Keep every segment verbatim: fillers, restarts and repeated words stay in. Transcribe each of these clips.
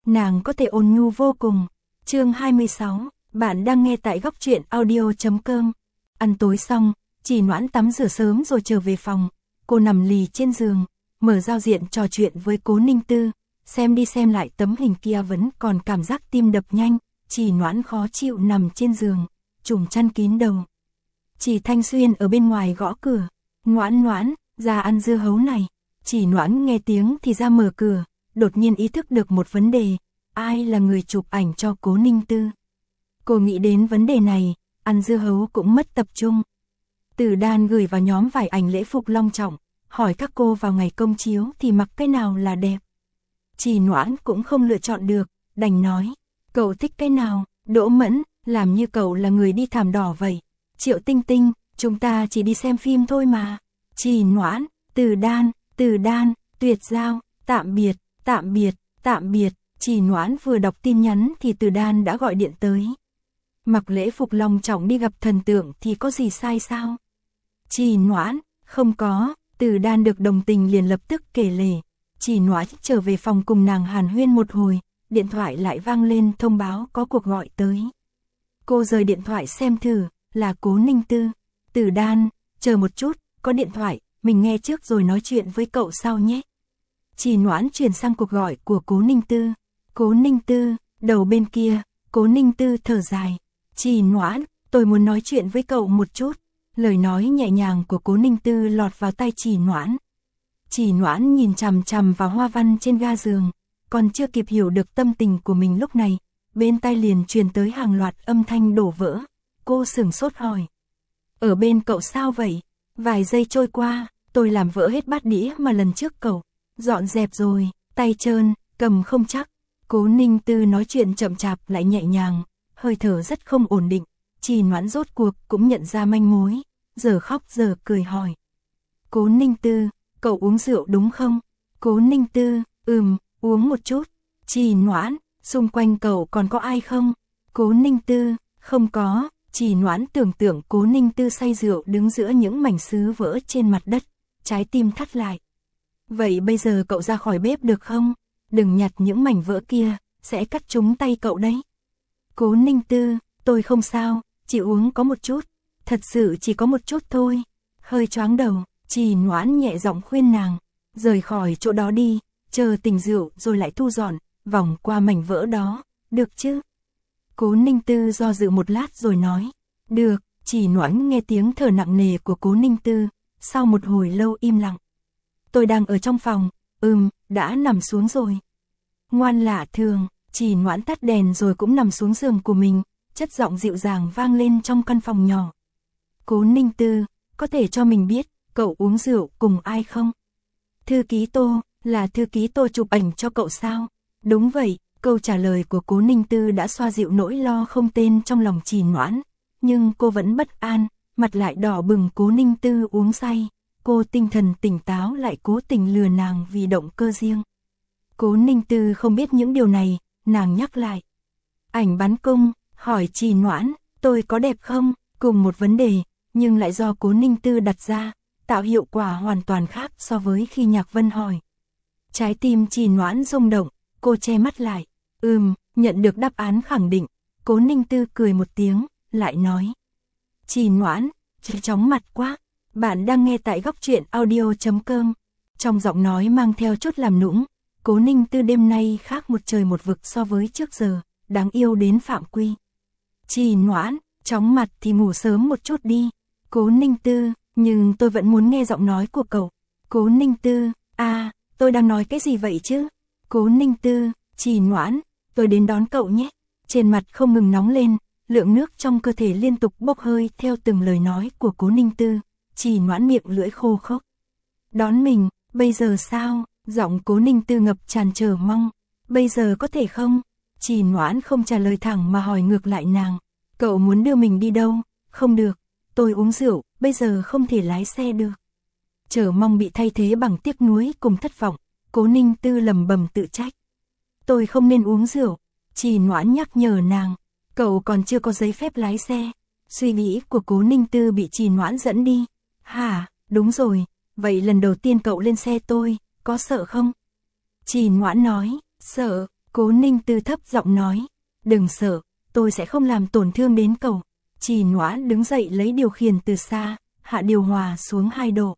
nàng có thể ôn nhu vô cùng. Chương hai mươi sáu, bạn đang nghe tại góc truyện audio chấm com. Ăn tối xong, Trì Noãn tắm rửa sớm rồi trở về phòng, cô nằm lì trên giường, mở giao diện trò chuyện với Cố Ninh Tư, xem đi xem lại tấm hình kia vẫn còn cảm giác tim đập nhanh, Trì Noãn khó chịu nằm trên giường, trùm chăn kín đầu. Trì Thanh Xuyên ở bên ngoài gõ cửa, "Noãn Noãn, ra ăn dưa hấu này." Trì Noãn nghe tiếng thì ra mở cửa, đột nhiên ý thức được một vấn đề, ai là người chụp ảnh cho Cố Ninh Tư. Cô nghĩ đến vấn đề này, ăn dưa hấu cũng mất tập trung. Tử Đan gửi vào nhóm vài ảnh lễ phục long trọng, hỏi các cô vào ngày công chiếu thì mặc cái nào là đẹp. Trì Noãn cũng không lựa chọn được, đành nói, "Cậu thích cái nào?" "Đỗ Mẫn, làm như cậu là người đi thảm đỏ vậy." "Triệu Tinh Tinh, chúng ta chỉ đi xem phim thôi mà." Trì Noãn, Tử Đan, Tử Đan, Tuyệt Giao, "Tạm biệt, tạm biệt, tạm biệt." Trì Noãn vừa đọc tin nhắn thì Tử Đan đã gọi điện tới. Mặc lễ phục long trọng đi gặp thần tượng thì có gì sai sao? Trì Noãn, "Không có." Tử Đan được đồng tình liền lập tức kể lể. Trì Noãn trở về phòng cùng nàng hàn huyên một hồi, điện thoại lại vang lên thông báo có cuộc gọi tới. Cô rời điện thoại xem thử, là Cố Ninh Tư. Tử Đan, "Chờ một chút, có điện thoại, mình nghe trước rồi nói chuyện với cậu sau nhé." Trì Noãn chuyển sang cuộc gọi của Cố Ninh Tư. "Cố Ninh Tư." Đầu bên kia, Cố Ninh Tư thở dài. "Trì Noãn, tôi muốn nói chuyện với cậu một chút." Lời nói nhẹ nhàng của Cố Ninh Tư lọt vào tai Trì Noãn. Trì Noãn nhìn chằm chằm vào hoa văn trên ga giường, còn chưa kịp hiểu được tâm tình của mình lúc này, bên tai liền truyền tới hàng loạt âm thanh đổ vỡ. Cô sửng sốt hỏi, "Ở bên cậu sao vậy?" Vài giây trôi qua, "Tôi làm vỡ hết bát đĩa mà lần trước cậu dọn dẹp rồi, tay trơn, cầm không chắc." Cố Ninh Tư nói chuyện chậm chạp lại nhẹ nhàng, hơi thở rất không ổn định. Trì Noãn rốt cuộc cũng nhận ra manh mối, giờ khóc giờ cười hỏi, "Cố Ninh Tư, cậu uống rượu đúng không?" Cố Ninh Tư, "Ừm, uống một chút." Trì Noãn, "Xung quanh cậu còn có ai không?" Cố Ninh Tư, "Không có." Trì Noãn tưởng tượng Cố Ninh Tư say rượu đứng giữa những mảnh sứ vỡ trên mặt đất, trái tim thắt lại. "Vậy bây giờ cậu ra khỏi bếp được không? Đừng nhặt những mảnh vỡ kia, sẽ cắt trúng tay cậu đấy." Cố Ninh Tư, "Tôi không sao, chỉ uống có một chút, thật sự chỉ có một chút thôi." Hơi choáng đầu, Trì Noãn nhẹ giọng khuyên nàng, "Rời khỏi chỗ đó đi, chờ tỉnh rượu rồi lại thu dọn, vòng qua mảnh vỡ đó, được chứ?" Cố Ninh Tư do dự một lát rồi nói, "Được." Trì Noãn nghe tiếng thở nặng nề của Cố Ninh Tư, sau một hồi lâu im lặng. "Tôi đang ở trong phòng." "Ừm, đã nằm xuống rồi." Ngoan lạ thường, Trì Noãn tắt đèn rồi cũng nằm xuống giường của mình, chất giọng dịu dàng vang lên trong căn phòng nhỏ. "Cố Ninh Tư, có thể cho mình biết, cậu uống rượu cùng ai không?" "Thư ký Tô." "Là thư ký Tô chụp ảnh cho cậu sao?" "Đúng vậy." Câu trả lời của Cố Ninh Tư đã xoa dịu nỗi lo không tên trong lòng Trì Noãn, nhưng cô vẫn bất an, mặt lại đỏ bừng. Cố Ninh Tư uống say, cô tinh thần tỉnh táo lại cố tình lừa nàng vì động cơ riêng. Cố Ninh Tư không biết những điều này, nàng nhắc lại. "Ảnh bắn cung." Hỏi Trì Noãn, "Tôi có đẹp không?" Cùng một vấn đề, nhưng lại do Cố Ninh Tư đặt ra, tạo hiệu quả hoàn toàn khác so với khi Nhạc Vân hỏi. Trái tim Trì Noãn rung động, cô che mắt lại. "Ừm." Nhận được đáp án khẳng định, Cố Ninh Tư cười một tiếng, lại nói, "Trì Noãn, chóng mặt quá." Bạn đang nghe tại góc truyện audio chấm com. Trong giọng nói mang theo chút làm nũng, Cố Ninh Tư đêm nay khác một trời một vực so với trước giờ, đáng yêu đến phạm quy. "Trì Noãn, chóng mặt thì ngủ sớm một chút đi." Cố Ninh Tư, "Nhưng tôi vẫn muốn nghe giọng nói của cậu." Cố Ninh Tư, "À, tôi đang nói cái gì vậy chứ?" Cố Ninh Tư, "Trì Noãn, tôi đến đón cậu nhé." Trên mặt không ngừng nóng lên, lượng nước trong cơ thể liên tục bốc hơi theo từng lời nói của Cố Ninh Tư. Trì Noãn miệng lưỡi khô khốc. "Đón mình, bây giờ sao?" Giọng Cố Ninh Tư ngập tràn chờ mong. "Bây giờ có thể không?" Trì Noãn không trả lời thẳng mà hỏi ngược lại nàng, "Cậu muốn đưa mình đi đâu?" "Không được, tôi uống rượu, bây giờ không thể lái xe được." Chờ mong bị thay thế bằng tiếc nuối cùng thất vọng, Cố Ninh Tư lẩm bẩm tự trách. "Tôi không nên uống rượu." Trì Noãn nhắc nhở nàng, "Cậu còn chưa có giấy phép lái xe." Suy nghĩ của Cố Ninh Tư bị Trì Noãn dẫn đi. "Hả, đúng rồi, vậy lần đầu tiên cậu lên xe tôi, có sợ không?" Trì Noãn nói, "Sợ." Cố Ninh Tư thấp giọng nói, đừng sợ, tôi sẽ không làm tổn thương đến cậu. Trì Noãn đứng dậy lấy điều khiển từ xa, hạ điều hòa xuống hai độ.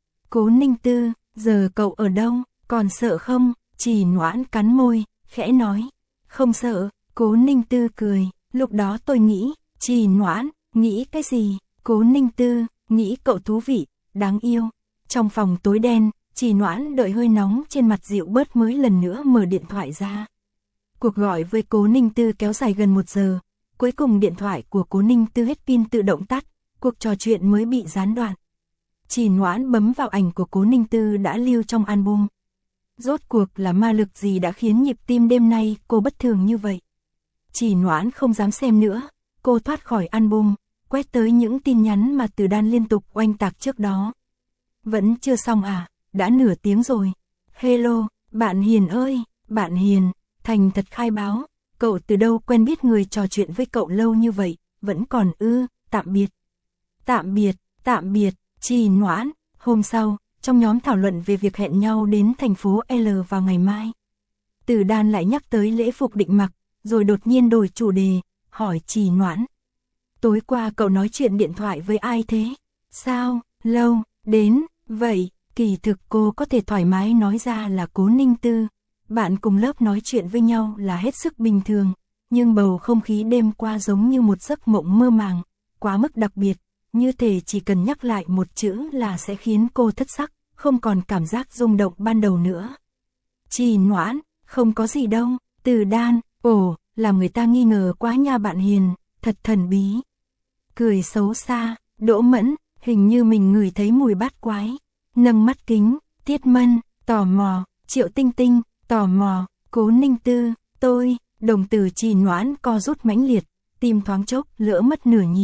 Cố Ninh Tư, giờ cậu ở đâu, còn sợ không? Trì Noãn cắn môi, khẽ nói, không sợ. Cố Ninh Tư cười, lúc đó tôi nghĩ, Trì Noãn, nghĩ cái gì? Cố Ninh Tư, nghĩ cậu thú vị, đáng yêu. Trong phòng tối đen, Trì Noãn đợi hơi nóng trên mặt dịu bớt mới lần nữa mở điện thoại ra. Cuộc gọi với Cố Ninh Tư kéo dài gần một giờ, cuối cùng điện thoại của Cố Ninh Tư hết pin tự động tắt, cuộc trò chuyện mới bị gián đoạn. Trì Noãn bấm vào ảnh của Cố Ninh Tư đã lưu trong album. Rốt cuộc là ma lực gì đã khiến nhịp tim đêm nay cô bất thường như vậy? Trì Noãn không dám xem nữa, cô thoát khỏi album, quét tới những tin nhắn mà Từ Đan liên tục oanh tạc trước đó. Vẫn chưa xong à, đã nửa tiếng rồi. Hello, bạn Hiền ơi, bạn Hiền, thành thật khai báo, cậu từ đâu quen biết người trò chuyện với cậu lâu như vậy, vẫn còn ư, tạm biệt. Tạm biệt, tạm biệt, Trì Noãn. Hôm sau, trong nhóm thảo luận về việc hẹn nhau đến thành phố L vào ngày mai. Từ Đan lại nhắc tới lễ phục định mặc, rồi đột nhiên đổi chủ đề, hỏi Trì Noãn. Tối qua cậu nói chuyện điện thoại với ai thế? Sao, lâu, đến, vậy, kỳ thực cô có thể thoải mái nói ra là Cố Ninh Tư. Bạn cùng lớp nói chuyện với nhau là hết sức bình thường, nhưng bầu không khí đêm qua giống như một giấc mộng mơ màng, quá mức đặc biệt, như thể chỉ cần nhắc lại một chữ là sẽ khiến cô thất sắc, không còn cảm giác rung động ban đầu nữa. Trì Noãn, không có gì đâu. Từ Đan, ồ, làm người ta nghi ngờ quá nha bạn Hiền, thật thần bí. Cười xấu xa, Đỗ Mẫn, hình như mình ngửi thấy mùi bát quái. Nâng mắt kính, Tiết Mân, tò mò, Triệu Tinh Tinh, tò mò, Cố Ninh Tư, tôi, đồng tử Trì Noãn co rút mãnh liệt, tim thoáng chốc lỡ mất nửa nhịp.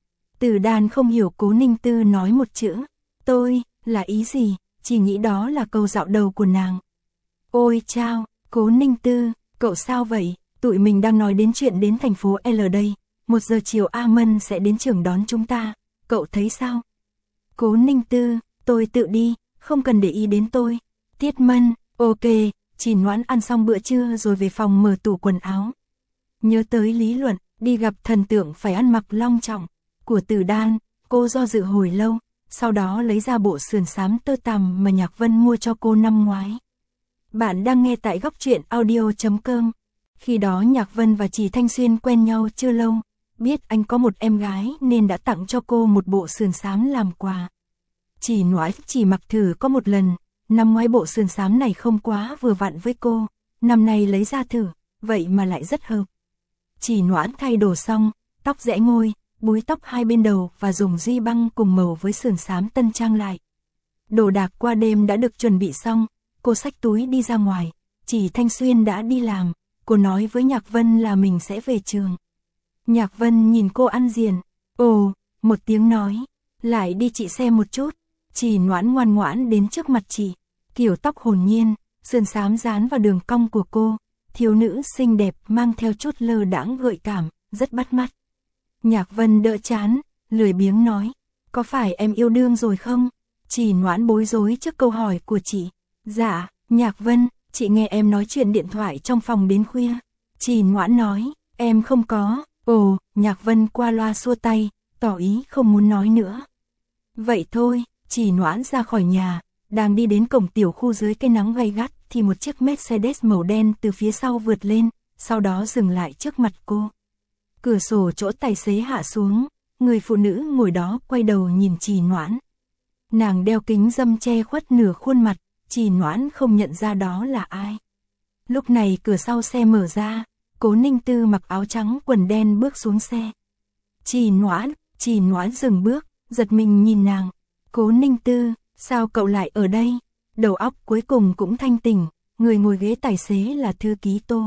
Từ Đan không hiểu Cố Ninh Tư nói một chữ, tôi, là ý gì, chỉ nghĩ đó là câu dạo đầu của nàng. Ôi chao, Cố Ninh Tư, cậu sao vậy, tụi mình đang nói đến chuyện đến thành phố L đây, một giờ chiều A Mân sẽ đến trường đón chúng ta, cậu thấy sao? Cố Ninh Tư, tôi tự đi, không cần để ý đến tôi. Tiết Mân, ok. Trì Noãn ăn xong bữa trưa rồi về phòng mở tủ quần áo. Nhớ tới lý luận, đi gặp thần tượng phải ăn mặc long trọng của Từ Đan, cô do dự hồi lâu, sau đó lấy ra bộ sườn xám tơ tằm mà Nhạc Vân mua cho cô năm ngoái. Bạn đang nghe tại góc truyện audio chấm com. Khi đó Nhạc Vân và Trì Thanh Xuyên quen nhau chưa lâu, biết anh có một em gái nên đã tặng cho cô một bộ sườn xám làm quà. Trì Noãn chỉ mặc thử có một lần, năm ngoái bộ sườn xám này không quá vừa vặn với cô, năm nay lấy ra thử, vậy mà lại rất hợp. Trì Noãn thay đồ xong, tóc rẽ ngôi, búi tóc hai bên đầu và dùng duy băng cùng màu với sườn xám tân trang lại. Đồ đạc qua đêm đã được chuẩn bị xong, cô xách túi đi ra ngoài, Trì Thanh Xuyên đã đi làm, cô nói với Nhạc Vân là mình sẽ về trường. Nhạc Vân nhìn cô ăn diện, ồ, một tiếng nói, lại đi chị xem một chút. Trì Noãn ngoan ngoãn đến trước mặt chị, kiểu tóc hồn nhiên, sườn xám dán vào đường cong của cô, thiếu nữ xinh đẹp mang theo chút lơ đãng gợi cảm, rất bắt mắt. Nhạc Vân đỡ chán, lười biếng nói, có phải em yêu đương rồi không? Trì Noãn bối rối trước câu hỏi của chị. Dạ, Nhạc Vân, chị nghe em nói chuyện điện thoại trong phòng đến khuya. Trì Noãn nói, em không có. Ồ, Nhạc Vân qua loa xua tay, tỏ ý không muốn nói nữa. Vậy thôi. Trì Noãn ra khỏi nhà, đang đi đến cổng tiểu khu dưới cây nắng gay gắt thì một chiếc Mercedes màu đen từ phía sau vượt lên, sau đó dừng lại trước mặt cô. Cửa sổ chỗ tài xế hạ xuống, người phụ nữ ngồi đó quay đầu nhìn Trì Noãn. Nàng đeo kính râm che khuất nửa khuôn mặt, Trì Noãn không nhận ra đó là ai. Lúc này cửa sau xe mở ra, Cố Ninh Tư mặc áo trắng quần đen bước xuống xe. Trì Noãn, Trì Noãn dừng bước, giật mình nhìn nàng. Cố Ninh Tư, sao cậu lại ở đây? Đầu óc cuối cùng cũng thanh tỉnh, người ngồi ghế tài xế là thư ký Tô.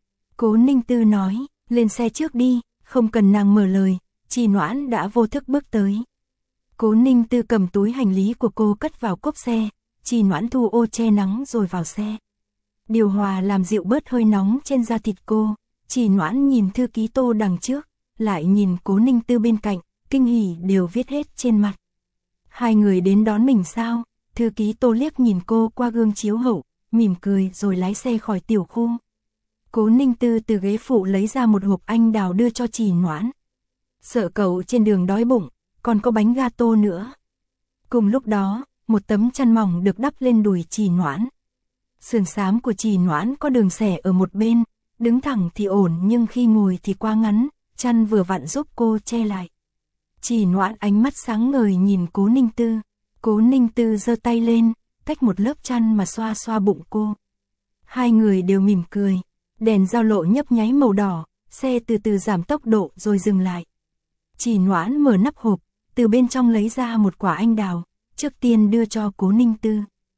Cố Ninh Tư nói, lên xe trước đi, không cần nàng mở lời, Trì Noãn đã vô thức bước tới. Cố Ninh Tư cầm túi hành lý của cô cất vào cốp xe, Trì Noãn thu ô che nắng rồi vào xe. Điều hòa làm dịu bớt hơi nóng trên da thịt cô, Trì Noãn nhìn thư ký Tô đằng trước, lại nhìn Cố Ninh Tư bên cạnh, kinh hỉ đều viết hết trên mặt. Hai người đến đón mình sao? Thư ký Tô liếc nhìn cô qua gương chiếu hậu, mỉm cười rồi lái xe khỏi tiểu khu. Cố Ninh Tư từ ghế phụ lấy ra một hộp anh đào đưa cho Trì Noãn. Sợ cậu trên đường đói bụng, còn có bánh gato nữa. Cùng lúc đó, một tấm chăn mỏng được đắp lên đùi Trì Noãn. Sườn xám của Trì Noãn có đường xẻ ở một bên, đứng thẳng thì ổn nhưng khi ngồi thì quá ngắn, chăn vừa vặn giúp cô che lại. Trì Noãn ánh mắt sáng ngời nhìn Cố Ninh Tư. Cố Ninh Tư giơ tay lên, tách một lớp chăn mà xoa xoa bụng cô. Hai người đều mỉm cười. Đèn giao lộ nhấp nháy màu đỏ, xe từ từ giảm tốc độ rồi dừng lại. Trì Noãn mở nắp hộp, từ bên trong lấy ra một quả anh đào, trước tiên đưa cho Cố Ninh Tư.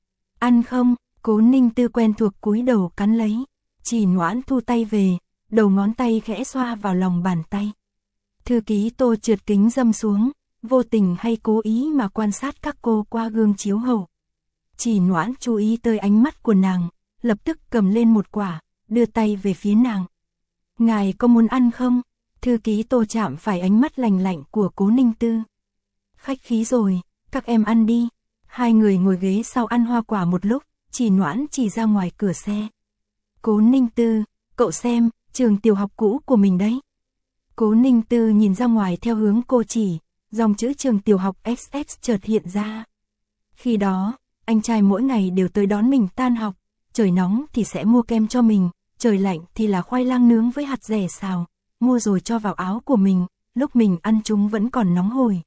Ăn không? Cố Ninh Tư quen thuộc cúi đầu cắn lấy. Trì Noãn thu tay về, đầu ngón tay khẽ xoa vào lòng bàn tay. Thư ký Tô trượt kính dâm xuống, vô tình hay cố ý mà quan sát các cô qua gương chiếu hậu. Trì Noãn chú ý tới ánh mắt của nàng, lập tức cầm lên một quả, đưa tay về phía nàng. Ngài có muốn ăn không? Thư ký Tô chạm phải ánh mắt lành lạnh của Cố Ninh Tư. Khách khí rồi, các em ăn đi. Hai người ngồi ghế sau ăn hoa quả một lúc, Trì Noãn chỉ ra ngoài cửa xe. Cố Ninh Tư, cậu xem, trường tiểu học cũ của mình đấy. Cố Ninh Tư nhìn ra ngoài theo hướng cô chỉ, dòng chữ trường tiểu học ét ét chợt hiện ra. Khi đó, anh trai mỗi ngày đều tới đón mình tan học, trời nóng thì sẽ mua kem cho mình, trời lạnh thì là khoai lang nướng với hạt dẻ xào, mua rồi cho vào áo của mình, lúc mình ăn chúng vẫn còn nóng hổi.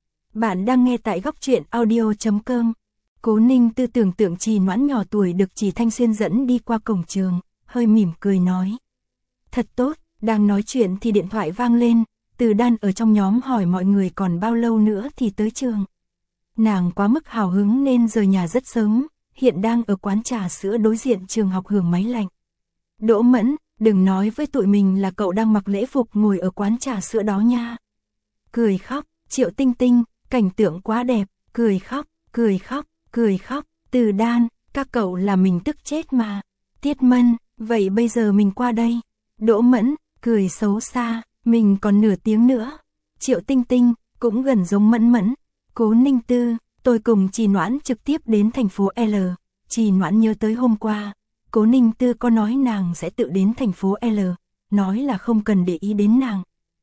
Bạn đang nghe tại góc truyện audio chấm com. Cố Ninh Tư tưởng tượng Trì Noãn nhỏ tuổi được Trì Thanh Xuyên dẫn đi qua cổng trường, hơi mỉm cười nói. Thật tốt, đang nói chuyện thì điện thoại vang lên, Từ Đan ở trong nhóm hỏi mọi người còn bao lâu nữa thì tới trường. Nàng quá mức hào hứng nên rời nhà rất sớm, hiện đang ở quán trà sữa đối diện trường học hưởng máy lạnh. Đỗ Mẫn, đừng nói với tụi mình là cậu đang mặc lễ phục ngồi ở quán trà sữa đó nha. Cười khóc, Triệu Tinh Tinh, cảnh tượng quá đẹp, cười khóc, cười khóc, cười khóc, Từ Đan, các cậu làm mình tức chết mà. Tiết Mân, vậy bây giờ mình qua đây. Đỗ Mẫn, cười xấu xa, mình còn nửa tiếng nữa. Triệu Tinh Tinh, cũng gần giống Mẫn Mẫn. Cố Ninh Tư, tôi cùng Trì Noãn trực tiếp đến thành phố L. Trì Noãn nhớ tới hôm qua, Cố Ninh Tư có nói nàng sẽ tự đến thành phố L, nói là không cần để ý đến nàng.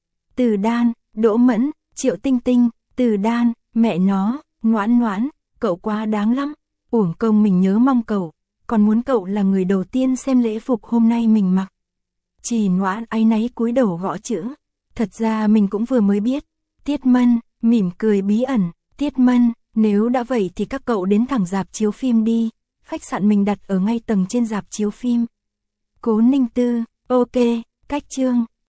Từ Đan, Đỗ Mẫn, Triệu Tinh Tinh, Từ Đan, mẹ nó, Noãn Noãn, cậu quá đáng lắm, uổng công mình nhớ mong cậu, còn muốn cậu là người đầu tiên xem lễ phục hôm nay mình mặc. Trì Noãn áy náy cúi đầu gõ chữ, thật ra mình cũng vừa mới biết. Tiết Mân, mỉm cười bí ẩn, Tiết Mân, nếu đã vậy thì các cậu đến thẳng rạp chiếu phim đi, khách sạn mình đặt ở ngay tầng trên rạp chiếu phim. Cố Ninh Tư, ok, cách chương.